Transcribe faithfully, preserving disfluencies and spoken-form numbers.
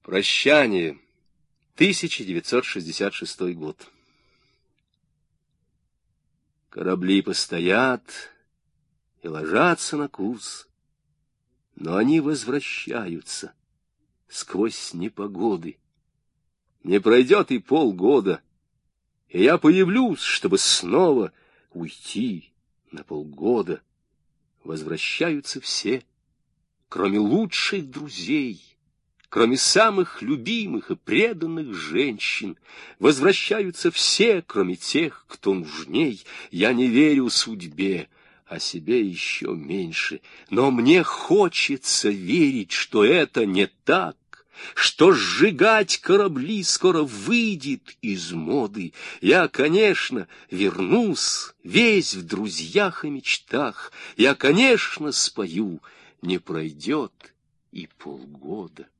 Прощание. тысяча девятьсот шестьдесят шестой год. Корабли постоят и ложатся на курс, но они возвращаются сквозь непогоды. Не пройдет и полгода, и я появлюсь, чтобы снова уйти на полгода. Возвращаются все, кроме лучших друзей, кроме самых любимых и преданных женщин. Возвращаются все, кроме тех, кто нужней. Я не верю судьбе, а себе еще меньше. Но мне хочется верить, что это не так, что сжигать корабли скоро выйдет из моды. Я, конечно, вернусь, весь в друзьях и мечтах. Я, конечно, спою, не пройдет и полгода.